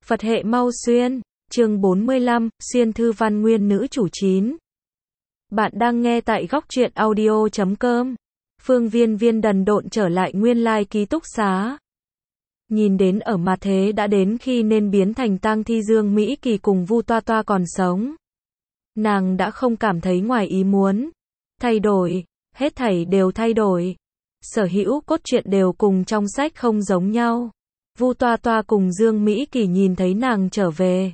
Phật hệ mau xuyên, chương 45, xuyên thư văn nguyên nữ chủ 9. Bạn đang nghe tại góc truyện audio.com. Phương Viên Viên đần độn trở lại nguyên lai ký túc xá. Nhìn đến ở mà thế đã đến khi nên biến thành tang thi Dương Mỹ Kỳ cùng Vu Toa Toa còn sống. Nàng đã không cảm thấy ngoài ý muốn. Thay đổi, hết thảy đều thay đổi. Sở hữu cốt truyện đều cùng trong sách không giống nhau. Vu Toa Toa cùng Dương Mỹ Kỳ nhìn thấy nàng trở về,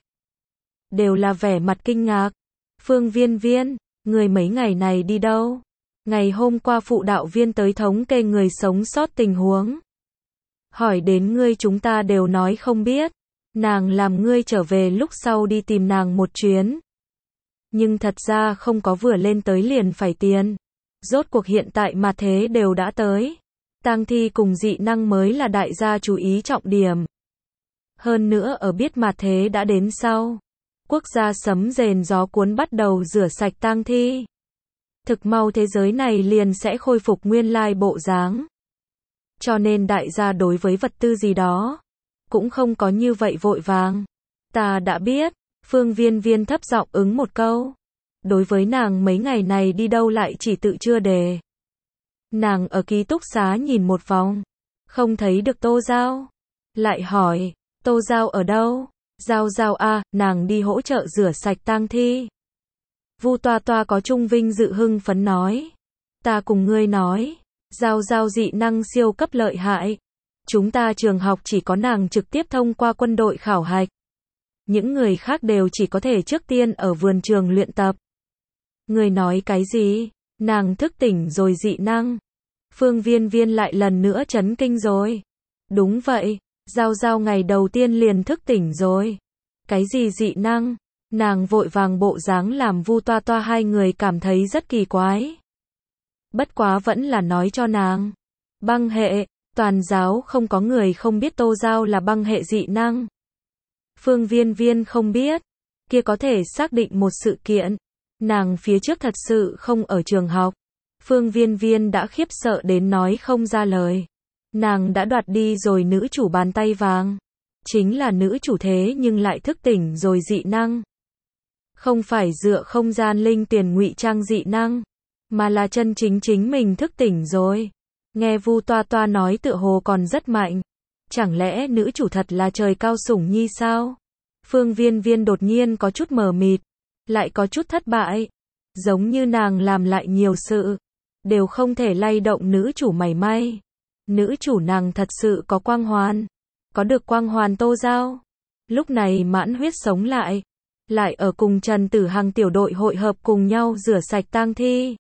đều là vẻ mặt kinh ngạc. Phương Viên Viên, người mấy ngày này đi đâu? Ngày hôm qua phụ đạo viên tới thống kê người sống sót tình huống. Hỏi đến ngươi chúng ta đều nói không biết. Nàng làm ngươi trở về lúc sau đi tìm nàng một chuyến. Nhưng thật ra không có vừa lên tới liền phải tiền. Rốt cuộc hiện tại mà thế đều đã tới. Tang thi cùng dị năng mới là đại gia chú ý trọng điểm. Hơn nữa ở biết mà thế đã đến sau. Quốc gia sấm rền gió cuốn bắt đầu rửa sạch tang thi. Thực mau thế giới này liền sẽ khôi phục nguyên lai bộ dáng. Cho nên đại gia đối với vật tư gì đó, cũng không có như vậy vội vàng. Ta đã biết, Phương Viên Viên thấp giọng ứng một câu. Đối với nàng mấy ngày này đi đâu lại chỉ tự chưa đề. Nàng ở ký túc xá nhìn một vòng, không thấy được Tô Giao. Lại hỏi, Tô Giao ở đâu? Giao Giao a, nàng đi hỗ trợ rửa sạch tang thi. Vu Toa Toa có trung vinh dự hưng phấn nói. Ta cùng ngươi nói, Giao Giao dị năng siêu cấp lợi hại. Chúng ta trường học chỉ có nàng trực tiếp thông qua quân đội khảo hạch. Những người khác đều chỉ có thể trước tiên ở vườn trường luyện tập. Ngươi nói cái gì? Nàng thức tỉnh rồi dị năng. Phương Viên Viên lại lần nữa chấn kinh rồi. Đúng vậy, Giao Giao ngày đầu tiên liền thức tỉnh rồi. Cái gì dị năng? Nàng vội vàng bộ dáng làm Vu Toa Toa hai người cảm thấy rất kỳ quái. Bất quá vẫn là nói cho nàng. Băng hệ, toàn giáo không có người không biết Tô Giao là băng hệ dị năng. Phương Viên Viên không biết. Kia có thể xác định một sự kiện. Nàng phía trước thật sự không ở trường học. Phương Viên Viên đã khiếp sợ đến nói không ra lời. Nàng đã đoạt đi rồi nữ chủ bàn tay vàng. Chính là nữ chủ thế nhưng lại thức tỉnh rồi dị năng. Không phải dựa không gian linh tiền ngụy trang dị năng, mà là chân chính chính mình thức tỉnh rồi. Nghe Vu Toa Toa nói tựa hồ còn rất mạnh. Chẳng lẽ nữ chủ thật là trời cao sủng nhi sao? Phương Viên Viên đột nhiên có chút mờ mịt, lại có chút thất bại. Giống như nàng làm lại nhiều sự, đều không thể lay động nữ chủ mảy may. Nữ chủ nàng thật sự có quang hoàn. Có được quang hoàn Tô Giao. Lúc này mãn huyết sống lại. Lại ở cùng Trần Tử Hằng tiểu đội hội hợp cùng nhau rửa sạch tang thi.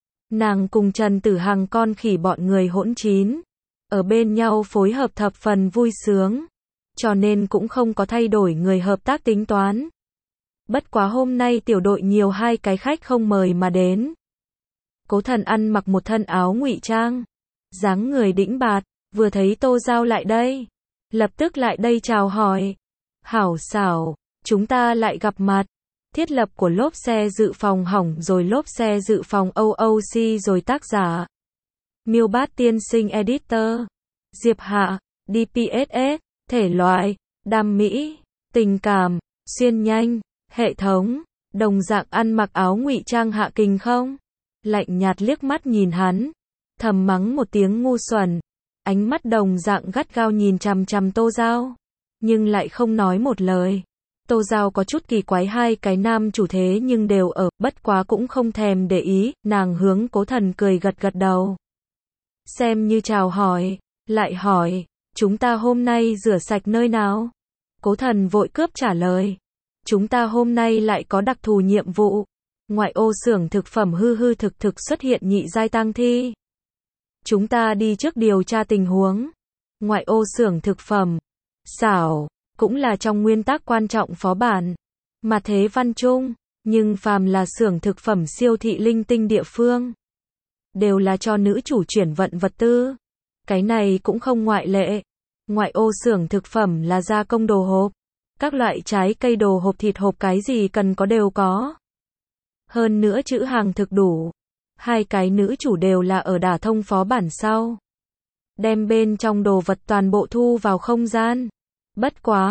Nàng cùng Trần Tử Hằng con khỉ bọn người hỗn chín. Ở bên nhau phối hợp thập phần vui sướng. Cho nên cũng không có thay đổi người hợp tác tính toán. Bất quá hôm nay tiểu đội nhiều hai cái khách không mời mà đến. Cố Thần ăn mặc một thân áo ngụy trang. Dáng người đĩnh bạt, vừa thấy Tô Giao lại đây. Lập tức lại đây chào hỏi. Hảo xảo, chúng ta lại gặp mặt. Thiết lập của lốp xe dự phòng hỏng rồi lốp xe dự phòng OOC rồi tác giả. Miêu Bát tiên sinh editor. Diệp Hạ, DPSS, thể loại, đam mỹ, tình cảm, xuyên nhanh, hệ thống, đồng dạng ăn mặc áo ngụy trang Hạ Kình không? Lạnh nhạt liếc mắt nhìn hắn, thầm mắng một tiếng ngu xuẩn, ánh mắt đồng dạng gắt gao nhìn chằm chằm Tô Giao, nhưng lại không nói một lời. Tô Giao có chút kỳ quái hai cái nam chủ thế nhưng đều ở, bất quá cũng không thèm để ý, nàng hướng Cố Thần cười gật gật đầu. Xem như chào hỏi, lại hỏi, chúng ta hôm nay rửa sạch nơi nào? Cố Thần vội cướp trả lời. Chúng ta hôm nay lại có đặc thù nhiệm vụ. Ngoại ô xưởng thực phẩm hư hư thực thực xuất hiện nhị giai tang thi. Chúng ta đi trước điều tra tình huống. Ngoại ô xưởng thực phẩm. Xảo, cũng là trong nguyên tắc quan trọng phó bản. Mà thế văn chung, nhưng phàm là xưởng thực phẩm siêu thị linh tinh địa phương. Đều là cho nữ chủ chuyển vận vật tư. Cái này cũng không ngoại lệ. Ngoại ô xưởng thực phẩm là gia công đồ hộp. Các loại trái cây đồ hộp thịt hộp cái gì cần có đều có. Hơn nữa trữ hàng thực đủ. Hai cái nữ chủ đều là ở đả thông phó bản sau. Đem bên trong đồ vật toàn bộ thu vào không gian. Bất quá,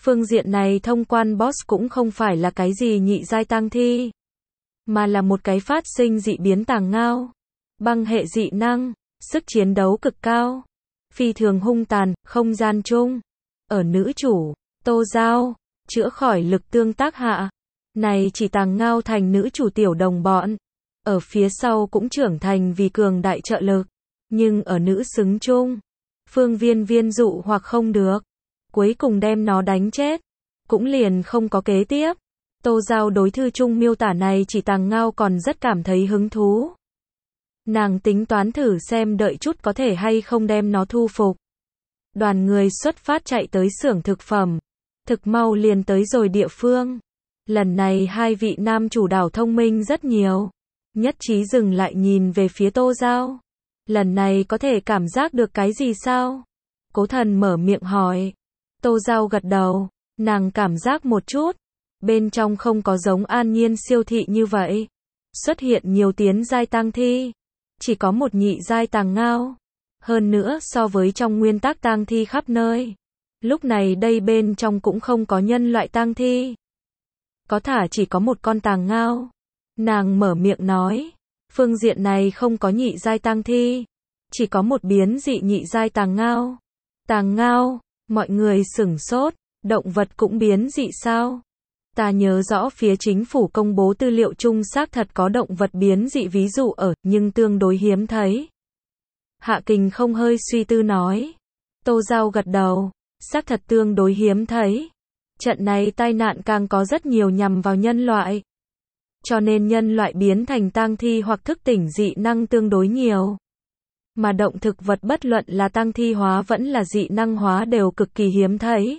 Phương diện này thông quan boss cũng không phải là cái gì nhị giai tang thi, mà là một cái phát sinh dị biến tàng ngao. Băng hệ dị năng, sức chiến đấu cực cao, phi thường hung tàn, không gian chung. Ở nữ chủ, Tô Giao, chữa khỏi lực tương tác hạ. Này chỉ tàng ngao thành nữ chủ tiểu đồng bọn. Ở phía sau cũng trưởng thành vì cường đại trợ lực. Nhưng ở nữ xứng chung, Phương Viên Viên dụ hoặc không được. Cuối cùng đem nó đánh chết. Cũng liền không có kế tiếp. Tô Giao đối thư chung miêu tả này chỉ tàng ngao còn rất cảm thấy hứng thú. Nàng tính toán thử xem đợi chút có thể hay không đem nó thu phục. Đoàn người xuất phát chạy tới xưởng thực phẩm. Thực mau liền tới rồi địa phương. Lần này hai vị nam chủ đảo thông minh rất nhiều. Nhất trí dừng lại nhìn về phía Tô Giao. Lần này có thể cảm giác được cái gì sao? Cố Thần mở miệng hỏi. Tô Giao gật đầu. Nàng cảm giác một chút. Bên trong không có giống An Nhiên siêu thị như vậy. Xuất hiện nhiều tiến giai tang thi. Chỉ có một nhị giai tàng ngao. Hơn nữa so với trong nguyên tắc tang thi khắp nơi. Lúc này đây bên trong cũng không có nhân loại tang thi. Có thả chỉ có một con tàng ngao. Nàng mở miệng nói. Phương diện này không có nhị giai tang thi. Chỉ có một biến dị nhị giai tàng ngao. Tàng ngao, mọi người sửng sốt. Động vật cũng biến dị sao? Ta nhớ rõ phía chính phủ công bố tư liệu chung xác thật có động vật biến dị ví dụ ở, nhưng tương đối hiếm thấy. Hạ Kình không hơi suy tư nói. Tô Giao gật đầu. Xác thật tương đối hiếm thấy. Trận này tai nạn càng có rất nhiều nhằm vào nhân loại. Cho nên nhân loại biến thành tang thi hoặc thức tỉnh dị năng tương đối nhiều. Mà động thực vật bất luận là tang thi hóa vẫn là dị năng hóa đều cực kỳ hiếm thấy.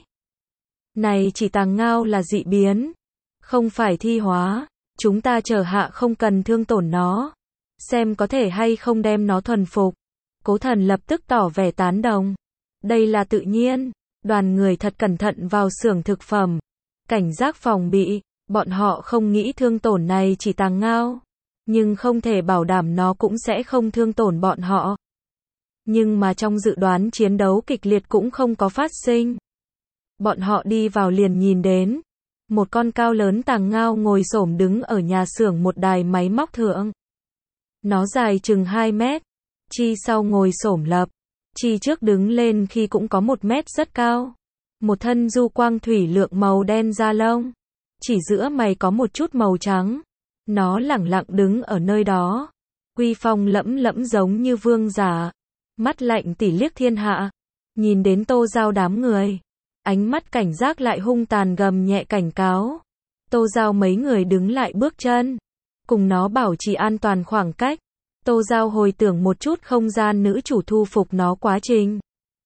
Này chỉ tàng ngao là dị biến. Không phải thi hóa. Chúng ta chờ hạ không cần thương tổn nó. Xem có thể hay không đem nó thuần phục. Cố Thần lập tức tỏ vẻ tán đồng. Đây là tự nhiên. Đoàn người thật cẩn thận vào xưởng thực phẩm. Cảnh giác phòng bị. Bọn họ không nghĩ thương tổn này chỉ tàng ngao. Nhưng không thể bảo đảm nó cũng sẽ không thương tổn bọn họ. Nhưng mà trong dự đoán chiến đấu kịch liệt cũng không có phát sinh. Bọn họ đi vào liền nhìn đến. Một con cao lớn tàng ngao ngồi xổm đứng ở nhà xưởng một đài máy móc thượng. Nó dài chừng 2 mét. Chi sau ngồi xổm lập. Chi trước đứng lên khi cũng có 1 mét rất cao. Một thân du quang thủy lượng màu đen da lông. Chỉ giữa mày có một chút màu trắng. Nó lẳng lặng đứng ở nơi đó. Uy phong lẫm lẫm giống như vương giả. Mắt lạnh tỉ liếc thiên hạ. Nhìn đến Tô Giao đám người. Ánh mắt cảnh giác lại hung tàn gầm nhẹ cảnh cáo. Tô Giao mấy người đứng lại bước chân. Cùng nó bảo trì an toàn khoảng cách. Tô Giao hồi tưởng một chút không gian nữ chủ thu phục nó quá trình.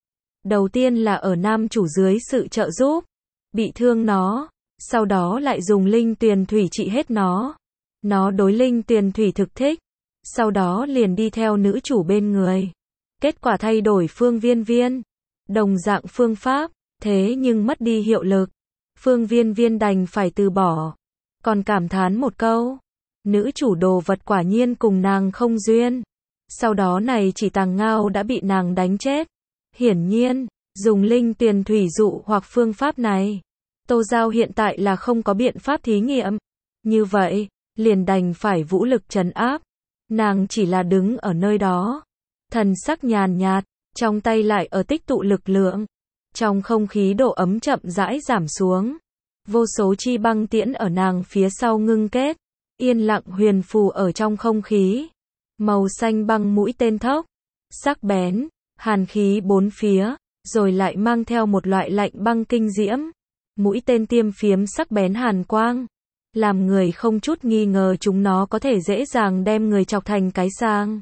Đầu tiên là ở nam chủ dưới sự trợ giúp. Bị thương nó. Sau đó lại dùng linh tuyền thủy trị hết nó. Nó đối linh tuyền thủy thực thích. Sau đó liền đi theo nữ chủ bên người. Kết quả thay đổi Phương Viên Viên. Đồng dạng phương pháp. Thế nhưng mất đi hiệu lực. Phương Viên Viên đành phải từ bỏ. Còn cảm thán một câu. Nữ chủ đồ vật quả nhiên cùng nàng không duyên. Sau đó này chỉ tàng ngao đã bị nàng đánh chết. Hiển nhiên, dùng linh tuyền thủy dụ hoặc phương pháp này. Tô Giao hiện tại là không có biện pháp thí nghiệm. Như vậy, liền đành phải vũ lực trấn áp. Nàng chỉ là đứng ở nơi đó. Thần sắc nhàn nhạt, trong tay lại ở tích tụ lực lượng. Trong không khí độ ấm chậm rãi giảm xuống. Vô số chi băng tiễn ở nàng phía sau ngưng kết. Yên lặng huyền phù ở trong không khí. Màu xanh băng mũi tên thốc. Sắc bén, hàn khí bốn phía. Rồi lại mang theo một loại lạnh băng kinh diễm. Mũi tên tiêm phiếm sắc bén hàn quang. Làm người không chút nghi ngờ chúng nó có thể dễ dàng đem người chọc thành cái sang.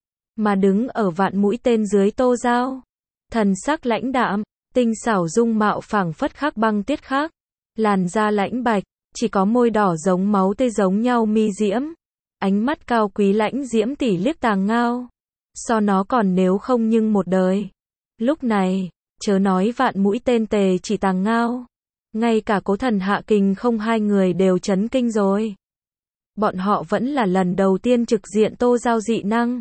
Mà đứng ở vạn mũi tên dưới Tô Giao. Thần sắc lãnh đạm. Tinh xảo dung mạo phảng phất khắc băng tiết khắc. Làn da lãnh bạch, chỉ có môi đỏ giống máu tươi giống nhau mi diễm. Ánh mắt cao quý lãnh diễm tỉ liếc tàng ngao. So nó còn nếu không nhưng một đời. Lúc này, chớ nói vạn mũi tên tề chỉ tàng ngao. Ngay cả Cố Thần Hạ Kình không hai người đều chấn kinh rồi. Bọn họ vẫn là lần đầu tiên trực diện Tô Giao dị năng.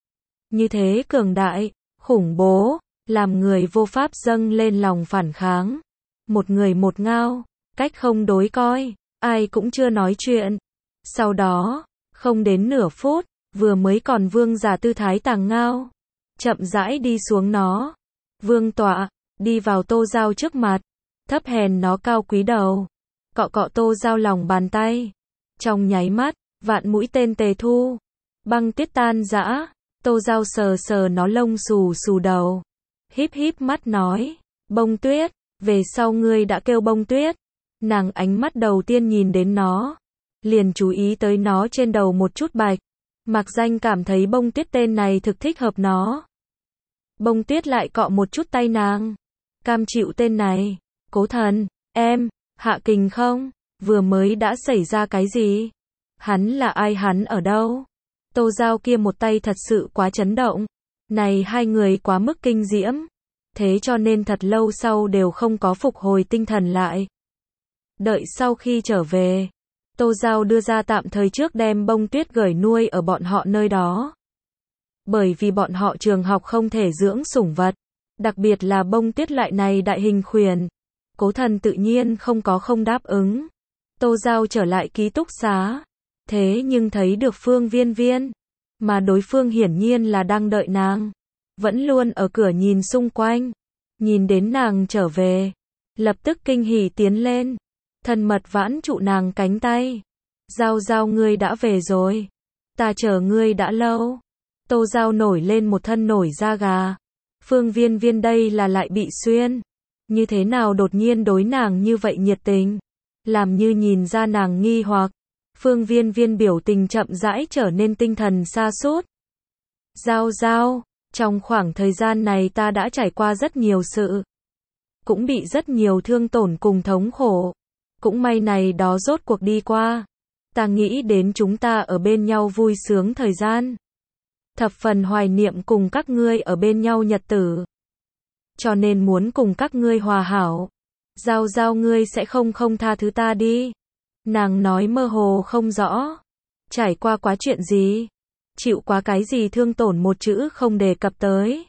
Như thế cường đại, khủng bố. Làm người vô pháp dâng lên lòng phản kháng. một người một ngao, cách không đối coi, ai cũng chưa nói chuyện. Sau đó, không đến nửa phút, vừa mới còn vương giả tư thái tàng ngao, chậm rãi đi xuống nó. Vương tọa, đi vào Tô Giao trước mặt, thấp hèn nó cao quý đầu, cọ cọ Tô Giao lòng bàn tay. Trong nháy mắt, vạn mũi tên tề thu, băng tuyết tan rã. Tô Giao sờ sờ nó lông xù xù đầu, híp híp mắt nói, Bông Tuyết, về sau ngươi đã kêu Bông Tuyết. Nàng ánh mắt đầu tiên nhìn đến nó, liền chú ý tới nó trên đầu một chút bạch. Mạc Danh cảm thấy Bông Tuyết tên này thực thích hợp nó. Bông Tuyết lại cọ một chút tay nàng, cam chịu tên này. Cố Thần, em, hạ kình không? Vừa mới đã xảy ra cái gì? Hắn là ai, hắn ở đâu? Tô Giao kia một tay thật sự quá chấn động. Này hai người quá mức kinh diễm. Thế cho nên thật lâu sau đều không có phục hồi tinh thần lại. Đợi sau khi trở về, Tô Giao đưa ra tạm thời trước đem Bông Tuyết gửi nuôi ở bọn họ nơi đó. Bởi vì bọn họ trường học không thể dưỡng sủng vật, đặc biệt là Bông Tuyết loại này đại hình khuyển. Cố Thần tự nhiên không đáp ứng. Tô Giao trở lại ký túc xá, thế nhưng thấy được Phương Viên Viên, mà đối phương hiển nhiên là đang đợi nàng, vẫn luôn ở cửa nhìn xung quanh. Nhìn đến nàng trở về, lập tức kinh hỉ tiến lên, thân mật vãn trụ nàng cánh tay. Giao Giao, ngươi đã về rồi, ta chờ ngươi đã lâu. Tô Giao nổi lên một thân nổi da gà. Phương Viên Viên đây là lại bị xuyên, như thế nào đột nhiên đối nàng như vậy nhiệt tình, làm như nhìn ra nàng nghi hoặc. Phương Viên Viên biểu tình chậm rãi trở nên tinh thần sa sút. Giao Giao, trong khoảng thời gian này ta đã trải qua rất nhiều sự, cũng bị rất nhiều thương tổn cùng thống khổ. Cũng may này đó rốt cuộc đi qua. Ta nghĩ đến chúng ta ở bên nhau vui sướng thời gian, thập phần hoài niệm cùng các ngươi ở bên nhau nhật tử, cho nên muốn cùng các ngươi hòa hảo. Giao Giao, ngươi sẽ không tha thứ ta đi. Nàng nói mơ hồ không rõ. Trải qua quá chuyện gì? Chịu quá cái gì thương tổn một chữ không đề cập tới.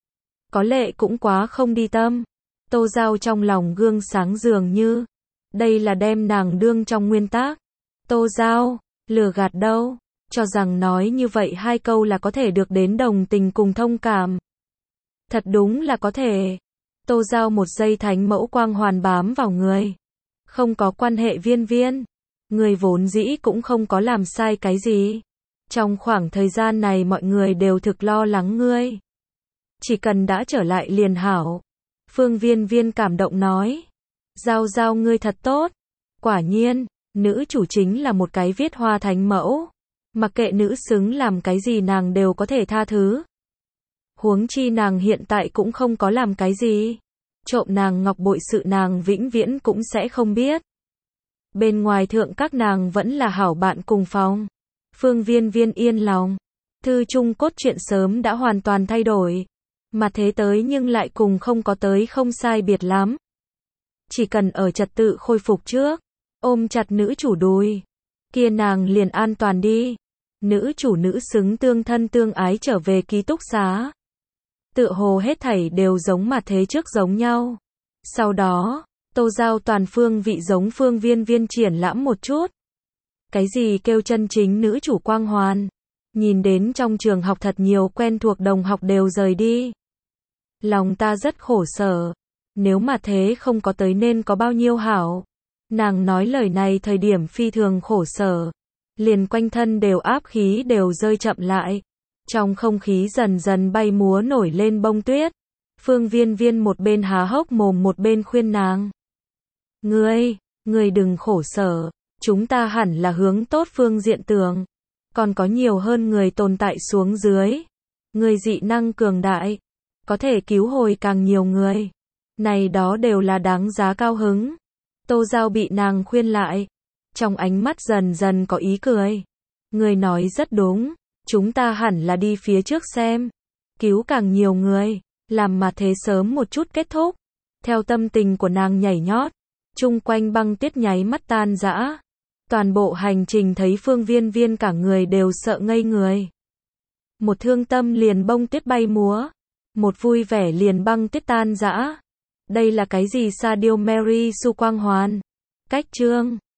Có lẽ cũng quá không đi tâm. Tô Giao trong lòng gương sáng dường như. Đây là đem nàng đương trong nguyên tắc. Tô Giao, lừa gạt đâu. Cho rằng nói như vậy hai câu là có thể được đến đồng tình cùng thông cảm. Thật đúng là có thể. Tô Giao một giây thánh mẫu quang hoàn bám vào người. Không có quan hệ Viên Viên. Người vốn dĩ cũng không có làm sai cái gì. Trong khoảng thời gian này mọi người đều thực lo lắng ngươi. Chỉ cần đã trở lại liền hảo. Phương Viên Viên cảm động nói. Giao Giao, ngươi thật tốt. Quả nhiên, nữ chủ chính là một cái viết hoa thánh mẫu. Mặc kệ nữ xứng làm cái gì nàng đều có thể tha thứ. Huống chi nàng hiện tại cũng không có làm cái gì. Trộm nàng ngọc bội sự nàng vĩnh viễn cũng sẽ không biết. Bên ngoài thượng các nàng vẫn là hảo bạn cùng phòng. Phương Viên Viên yên lòng. Thư chung cốt truyện sớm đã hoàn toàn thay đổi. Mà thế tới nhưng lại cùng không có tới không sai biệt lắm. Chỉ cần ở trật tự khôi phục trước, ôm chặt nữ chủ đùi, kia nàng liền an toàn đi. Nữ chủ nữ xứng tương thân tương ái trở về ký túc xá. Tựa hồ hết thảy đều giống mà thế trước giống nhau. Sau đó, Tô Giao toàn phương vị giống Phương Viên Viên triển lãm một chút. Cái gì kêu chân chính nữ chủ quang hoàn? Nhìn đến trong trường học thật nhiều quen thuộc đồng học đều rời đi. Lòng ta rất khổ sở. Nếu mà thế không có tới nên có bao nhiêu hảo. Nàng nói lời này thời điểm phi thường khổ sở. Liền quanh thân đều áp khí đều rơi chậm lại. Trong không khí dần dần bay múa nổi lên bông tuyết. Phương Viên Viên một bên há hốc mồm một bên khuyên nàng. Ngươi đừng khổ sở. Chúng ta hẳn là hướng tốt phương diện tưởng. Còn có nhiều hơn người tồn tại xuống dưới. Người dị năng cường đại. Có thể cứu hồi càng nhiều người. Này đó đều là đáng giá cao hứng. Tô Giao bị nàng khuyên lại. Trong ánh mắt dần dần có ý cười. Người nói rất đúng. Chúng ta hẳn là đi phía trước xem. Cứu càng nhiều người. Làm mà thế sớm một chút kết thúc. Theo tâm tình của nàng nhảy nhót. Chung quanh băng tuyết nháy mắt tan rã. Toàn bộ hành trình thấy Phương Viên Viên cả người đều sợ ngây người. Một thương tâm liền bông tuyết bay múa. Một vui vẻ liền băng tuyết tan rã. Đây là cái gì Sadio Mary Su Quang Hoàn? Cách chương